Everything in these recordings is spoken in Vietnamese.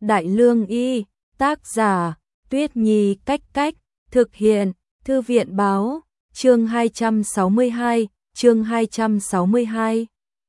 Đại Lương Y, tác giả, Tuyết Nhi Cách Cách, thực hiện, Thư viện Báo, chương 262, chương 262.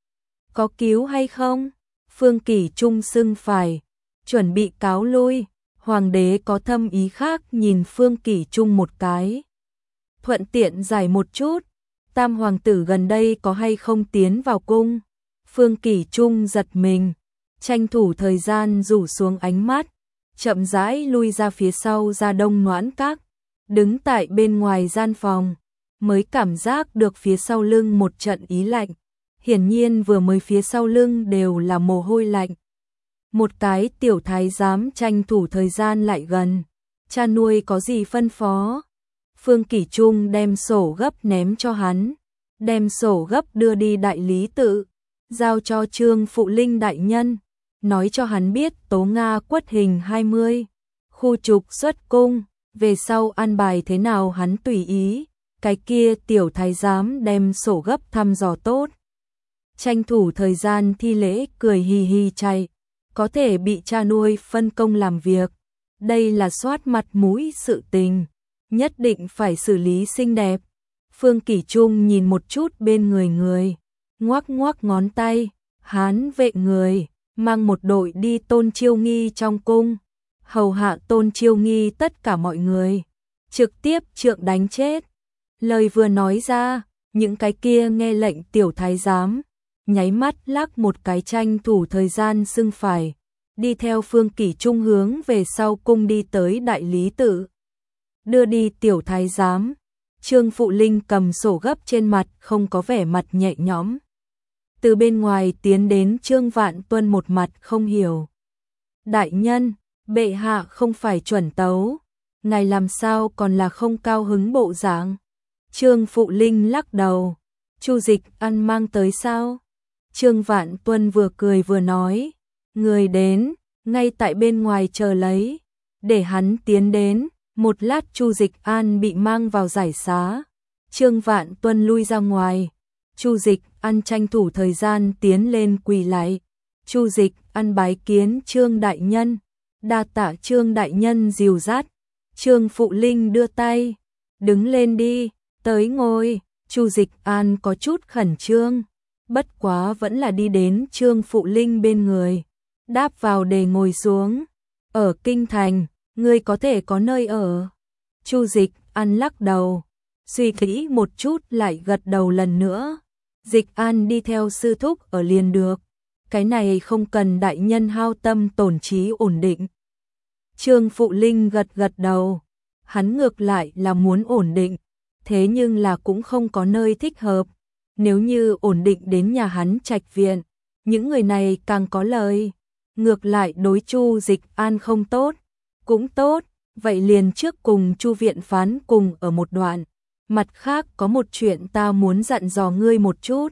Có cứu hay không? Phương Kỷ Trung xưng phải, chuẩn bị cáo lui, hoàng đế có thâm ý khác nhìn Phương Kỷ Trung một cái. Thuận tiện giải một chút, tam hoàng tử gần đây có hay không tiến vào cung? Phương Kỷ Trung giật mình, tranh thủ thời gian rủ xuống ánh mắt, chậm rãi lui ra phía sau ra Đông Noãn Các, đứng tại bên ngoài gian phòng, mới cảm giác được phía sau lưng một trận ý lạnh. Hiển nhiên vừa mới phía sau lưng đều là mồ hôi lạnh. Một cái tiểu thái giám tranh thủ thời gian lại gần, cha nuôi có gì phân phó? Phương Kỷ Trung đem sổ gấp ném cho hắn, đem sổ gấp đưa đi đại lý tự, giao cho Trương Phụ Linh đại nhân, nói cho hắn biết Tố Nga quất hình 20, khu trục xuất cung, về sau an bài thế nào hắn tùy ý. Cái kia tiểu thái giám đem sổ gấp thăm dò tốt, tranh thủ thời gian thi lễ cười hì hì chạy, có thể bị cha nuôi phân công làm việc, đây là soát mặt mũi sự tình, nhất định phải xử lý xinh đẹp. Phương Kỷ Trung nhìn một chút bên người, ngoắc ngoắc ngón tay, Hán vệ người, mang một đội đi Tôn Chiêu Nghi trong cung, hầu hạ Tôn Chiêu Nghi tất cả mọi người, trực tiếp trượng đánh chết. Lời vừa nói ra, những cái kia nghe lệnh tiểu thái giám, nháy mắt lắc một cái tranh thủ thời gian xưng phải, đi theo Phương Kỷ Trung hướng về sau cung đi tới đại lý tự. Đưa đi tiểu thái giám, Trương Phụ Linh cầm sổ gấp trên mặt không có vẻ mặt nhẹ nhõm. Từ bên ngoài tiến đến Trương Vạn Tuân một mặt không hiểu. Đại nhân, bệ hạ không phải chuẩn tấu, ngài làm sao còn là không cao hứng bộ dạng? Trương Phụ Linh lắc đầu, Chu Dịch ăn mang tới sao? Trương Vạn Tuân vừa cười vừa nói, người đến, ngay tại bên ngoài chờ lấy, để hắn tiến đến. Một lát Chu Dịch An bị mang vào giải xá, Trương Vạn Tuân lui ra ngoài, Chu Dịch An tranh thủ thời gian tiến lên quỳ lại, Chu Dịch An bái kiến Trương đại nhân, đa tạ Trương đại nhân dìu dắt. Trương Phụ Linh đưa tay, đứng lên đi, tới ngồi. Chu Dịch An có chút khẩn trương, bất quá vẫn là đi đến Trương Phụ Linh bên người, đáp vào để ngồi xuống. Ở kinh thành, ngươi có thể có nơi ở? Chu Dịch An lắc đầu, suy nghĩ một chút lại gật đầu lần nữa. Dịch An đi theo sư thúc ở liền được, cái này không cần đại nhân hao tâm tổn trí ổn định. Trương Phụ Linh gật gật đầu, hắn ngược lại là muốn ổn định, thế nhưng là cũng không có nơi thích hợp. Nếu như ổn định đến nhà hắn trạch viện, những người này càng có lời, ngược lại đối Chu Dịch An không tốt. Cũng tốt, vậy liền trước cùng Chu viện phán cùng ở một đoạn, mặt khác có một chuyện ta muốn dặn dò ngươi một chút.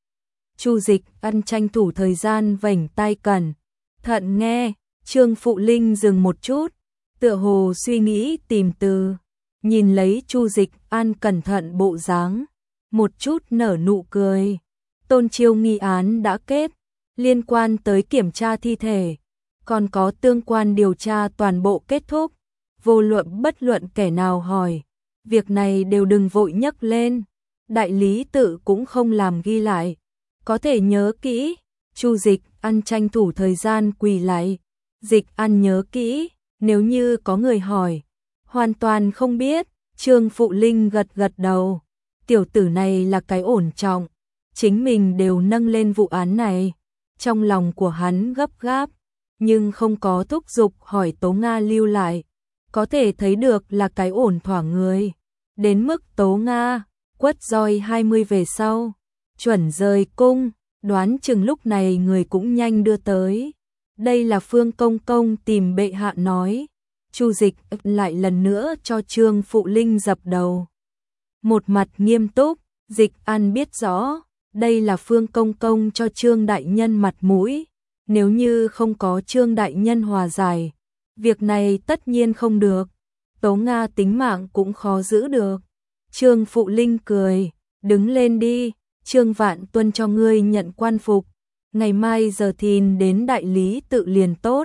Chu Dịch An tranh thủ thời gian vểnh tai cẩn thận nghe. Trương Phụ Linh dừng một chút, tựa hồ suy nghĩ tìm từ, nhìn lấy Chu Dịch An cẩn thận bộ dáng, một chút nở nụ cười. Tôn Chiêu nghi án đã kết, liên quan tới kiểm tra thi thể, còn có tương quan điều tra toàn bộ kết thúc, vô luận bất luận kẻ nào hỏi, việc này đều đừng vội nhắc lên, đại lý tự cũng không làm ghi lại, có thể nhớ kỹ. Chu Dịch An tranh thủ thời gian quỳ lại, Dịch An nhớ kỹ, nếu như có người hỏi, hoàn toàn không biết. Trương Phụ Linh gật gật đầu, tiểu tử này là cái ổn trọng, chính mình đều nâng lên vụ án này, trong lòng của hắn gấp gáp, nhưng không có thúc giục hỏi Tố Nga lưu lại, có thể thấy được là cái ổn thỏa người. Đến mức Tố Nga quất roi 20 về sau, chuẩn rời cung, đoán chừng lúc này người cũng nhanh đưa tới. Đây là Phương công công tìm bệ hạ nói. Chu Dịch lại lần nữa cho Trương Phụ Linh dập đầu, một mặt nghiêm túc. Dịch An biết rõ, đây là Phương công công cho Trương đại nhân mặt mũi, nếu như không có Trương đại nhân hòa giải, việc này tất nhiên không được, Tố Nga tính mạng cũng khó giữ được. Trương Phụ Linh cười, đứng lên đi, Trương Vạn Tuân cho ngươi nhận quan phục, ngày mai giờ thìn đến đại lý tự liền tốt.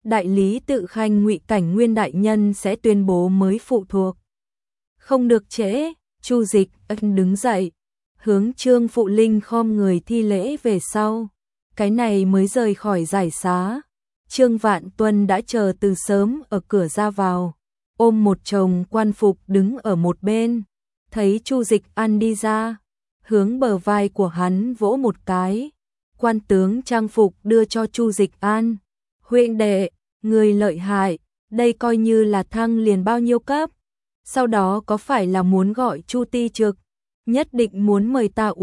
đại lý Tự Khanh Ngụy Cảnh Nguyên đại nhân sẽ tuyên bố mới phụ thuộc. Không được trễ, Chu Dịch đứng dậy, hướng Trương Phụ Linh khom người thi lễ về sau, cái này mới rời khỏi giải xá. Trương Vạn Tuân đã chờ từ sớm ở cửa ra vào, ôm một chồng quan phục đứng ở một bên, thấy Chu Dịch An đi ra, hướng bờ vai của hắn vỗ một cái, quan tướng trang phục đưa cho Chu Dịch An, huynh đệ, người lợi hại, đây coi như là thăng liền bao nhiêu cấp, sau đó có phải là muốn gọi Chu Ti Trực, nhất định muốn mời ta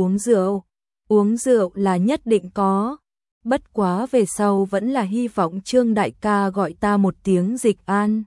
uống rượu là nhất định có. Bất quá về sau vẫn là hy vọng Trương đại ca gọi ta một tiếng Dịch An.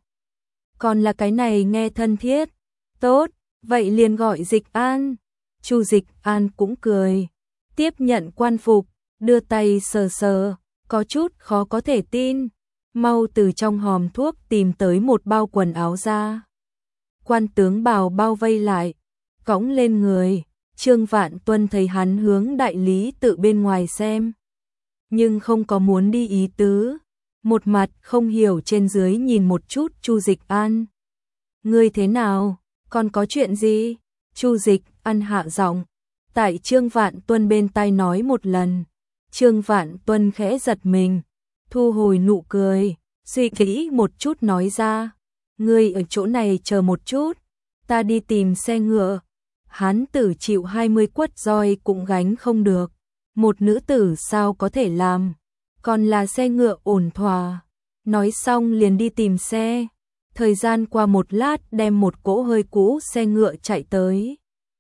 Còn là cái này nghe thân thiết. Tốt, vậy liền gọi Dịch An. Chu Dịch An cũng cười, tiếp nhận quan phục, đưa tay sờ sờ, có chút khó có thể tin, mau từ trong hòm thuốc tìm tới một bao quần áo ra. Quan tướng bào bao vây lại, cõng lên người, Trương Vạn Tuân thấy hắn hướng đại lý Tự bên ngoài xem, nhưng không có muốn đi ý tứ, một mặt không hiểu trên dưới nhìn một chút Chu Dịch An. Ngươi thế nào, còn có chuyện gì? Chu Dịch An hạ giọng, tại Trương Vạn Tuân bên tai nói một lần. Trương Vạn Tuân khẽ giật mình, thu hồi nụ cười, suy nghĩ một chút nói ra, ngươi ở chỗ này chờ một chút, ta đi tìm xe ngựa. Hán tử chịu 20 quất roi cũng gánh không được, một nữ tử sao có thể làm, còn là xe ngựa ổn thỏa. Nói xong liền đi tìm xe, thời gian qua một lát đem một cỗ hơi cũ xe ngựa chạy tới.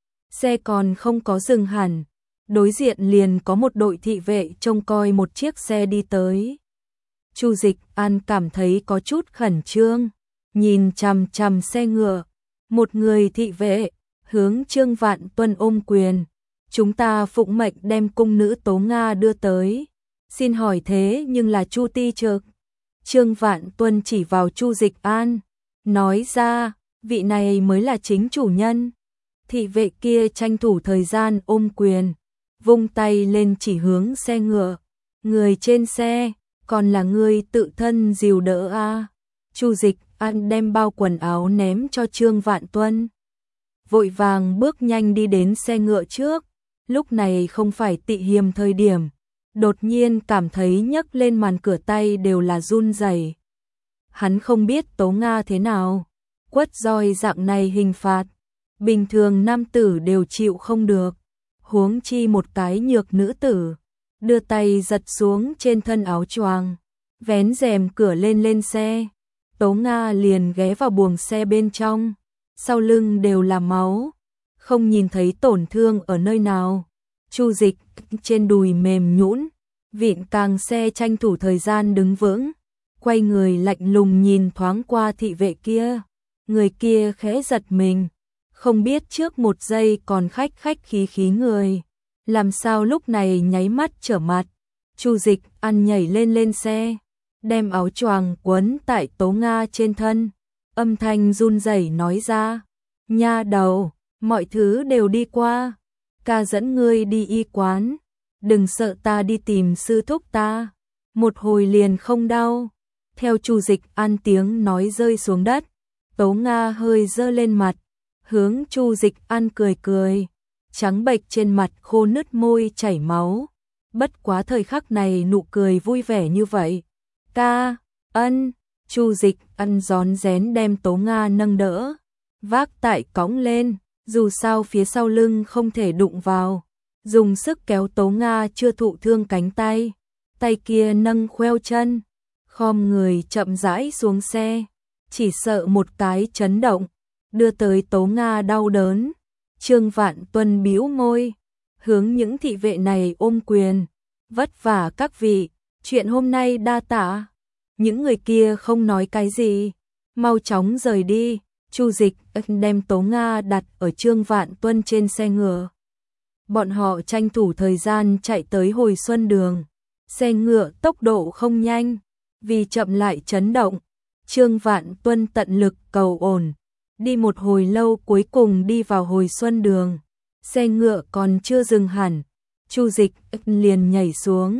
Xe còn không có dừng hẳn, đối diện liền có một đội thị vệ trông coi một chiếc xe đi tới. Chu Dịch An cảm thấy có chút khẩn trương, nhìn chằm chằm xe ngựa, một người thị vệ hướng Trương Vạn Tuân ôm quyền, chúng ta phụng mệnh đem cung nữ Tố Nga đưa tới, xin hỏi thế nhưng là Chu Ti Trực. Trương Vạn Tuân chỉ vào Chu Dịch An, nói ra, vị này mới là chính chủ nhân. Thị vệ kia tranh thủ thời gian ôm quyền, vung tay lên chỉ hướng xe ngựa, người trên xe, còn là người tự thân dìu đỡ a. Chu Dịch An đem bao quần áo ném cho Trương Vạn Tuân, vội vàng bước nhanh đi đến xe ngựa trước, lúc này không phải tị hiềm thời điểm, đột nhiên cảm thấy nhấc lên màn cửa tay đều là run rẩy. Hắn không biết Tố Nga thế nào, quất roi dạng này hình phạt, bình thường nam tử đều chịu không được, huống chi một cái nhược nữ tử, đưa tay giật xuống trên thân áo choàng, vén rèm cửa lên xe, Tố Nga liền ghé vào buồng xe bên trong, sau lưng đều là máu, không nhìn thấy tổn thương ở nơi nào. Chu Dịch trên đùi mềm nhũn, vịn càng xe tranh thủ thời gian đứng vững, quay người lạnh lùng nhìn thoáng qua thị vệ kia, người kia khẽ giật mình, không biết trước một giây còn khách khí người, làm sao lúc này nháy mắt trở mặt. Chu Dịch An nhảy lên xe, đem áo choàng quấn tại Tố Nga trên thân, âm thanh run rẩy nói ra, nha đầu, mọi thứ đều đi qua, ca dẫn ngươi đi y quán, đừng sợ ta đi tìm sư thúc ta, một hồi liền không đau. Theo Chu Dịch An tiếng nói rơi xuống đất, Tố Nga hơi dơ lên mặt, hướng Chu Dịch An cười, trắng bệch trên mặt khô nứt môi chảy máu, bất quá thời khắc này nụ cười vui vẻ như vậy. Ca, ân, Chu Dịch An rón rén đem Tố Nga nâng đỡ, vác tại cõng lên, dù sao phía sau lưng không thể đụng vào, dùng sức kéo Tố Nga chưa thụ thương cánh tay, tay kia nâng khoeo chân, khom người chậm rãi xuống xe, chỉ sợ một cái chấn động, đưa tới Tố Nga đau đớn. Trương Vạn Tuân bĩu môi, hướng những thị vệ này ôm quyền, vất vả các vị, chuyện hôm nay đa tạ. Những người kia không nói cái gì, mau chóng rời đi. Chu Dịch đem Tố Nga đặt ở Trương Vạn Tuân trên xe ngựa. Bọn họ tranh thủ thời gian chạy tới Hồi Xuân Đường. Xe ngựa tốc độ không nhanh, vì chậm lại chấn động. Trương Vạn Tuân tận lực cầu ổn, đi một hồi lâu cuối cùng đi vào Hồi Xuân Đường. Xe ngựa còn chưa dừng hẳn, Chu Dịch liền nhảy xuống,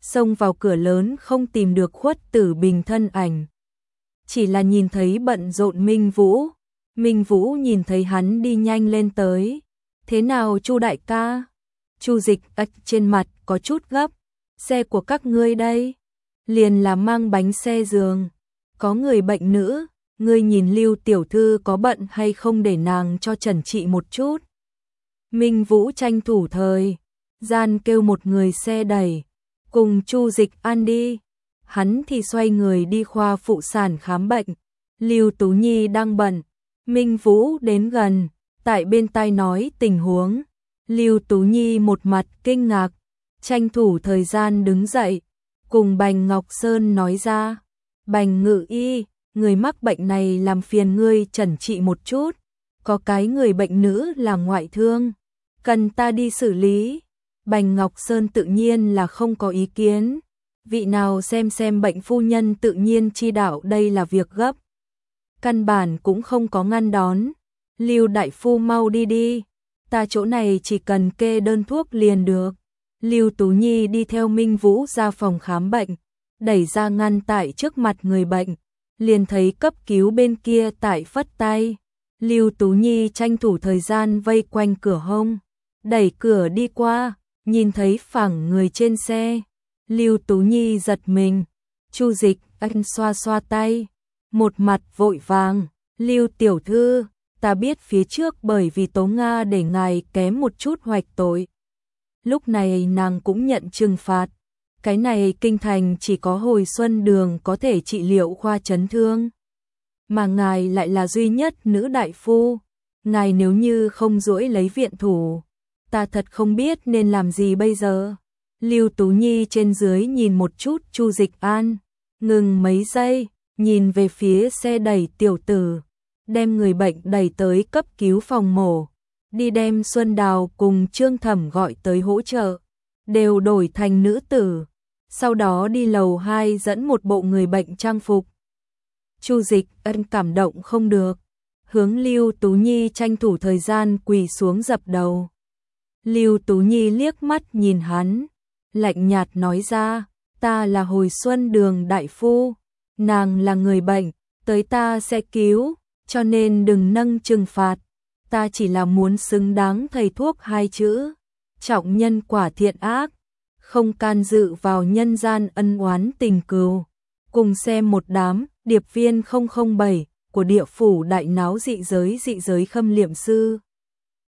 xông vào cửa lớn không tìm được Khuất Tử Bình thân ảnh. Chỉ là nhìn thấy bận rộn Minh Vũ. Minh Vũ nhìn thấy hắn đi nhanh lên tới. Thế nào Chu đại ca? Chu Dịch trên mặt có chút gấp. Xe của các ngươi đây? Liền là mang bánh xe giường. Có người bệnh nữ, ngươi nhìn Lưu tiểu thư có bận hay không để nàng cho trần trị một chút. Minh Vũ tranh thủ thời gian kêu một người xe đẩy, cùng Chu Dịch ăn đi. Hắn thì xoay người đi khoa phụ sản khám bệnh. Lưu Tú Nhi đang bận. Minh Vũ đến gần, tại bên tai nói tình huống. Lưu Tú Nhi một mặt kinh ngạc, tranh thủ thời gian đứng dậy, cùng Bành Ngọc Sơn nói ra. Bành ngự y, người mắc bệnh này làm phiền ngươi trần trị một chút. Có cái người bệnh nữ là ngoại thương, cần ta đi xử lý. Bành Ngọc Sơn tự nhiên là không có ý kiến. Vị nào xem bệnh phu nhân tự nhiên chi đạo đây là việc gấp. Căn bản cũng không có ngăn đón. Lưu đại phu mau đi đi. Ta chỗ này chỉ cần kê đơn thuốc liền được. Lưu Tú Nhi đi theo Minh Vũ ra phòng khám bệnh. Đẩy ra ngăn tại trước mặt người bệnh. Liền thấy cấp cứu bên kia tại phất tay. Lưu Tú Nhi tranh thủ thời gian vây quanh cửa hông. Đẩy cửa đi qua. Nhìn thấy phẳng người trên xe. Lưu Tú Nhi giật mình. Chu Dịch anh xoa xoa tay. Một mặt vội vàng. Lưu tiểu thư, ta biết phía trước bởi vì Tố Nga để ngài kém một chút hoạch tội. Lúc này nàng cũng nhận trừng phạt. Cái này kinh thành chỉ có Hồi Xuân Đường có thể trị liệu khoa chấn thương. Mà ngài lại là duy nhất nữ đại phu. Ngài nếu như không duỗi lấy viện thủ, ta thật không biết nên làm gì bây giờ. Lưu Tú Nhi trên dưới nhìn một chút Chu Dịch An, ngừng mấy giây, nhìn về phía xe đẩy tiểu tử, đem người bệnh đẩy tới cấp cứu phòng mổ, đi đem Xuân Đào cùng Trương Thẩm gọi tới hỗ trợ, đều đổi thành nữ tử, sau đó đi lầu 2 dẫn một bộ người bệnh trang phục. Chu Dịch Ân cảm động không được, hướng Lưu Tú Nhi tranh thủ thời gian quỳ xuống dập đầu. Lưu Tú Nhi liếc mắt nhìn hắn, lạnh nhạt nói ra, ta là Hồi Xuân Đường đại phu, nàng là người bệnh, tới ta sẽ cứu, cho nên đừng nâng trừng phạt, ta chỉ là muốn xứng đáng thầy thuốc hai chữ, trọng nhân quả thiện ác, không can dự vào nhân gian ân oán tình cừu. Cùng xem một đám điệp viên 007 của địa phủ đại náo dị giới khâm liệm sư.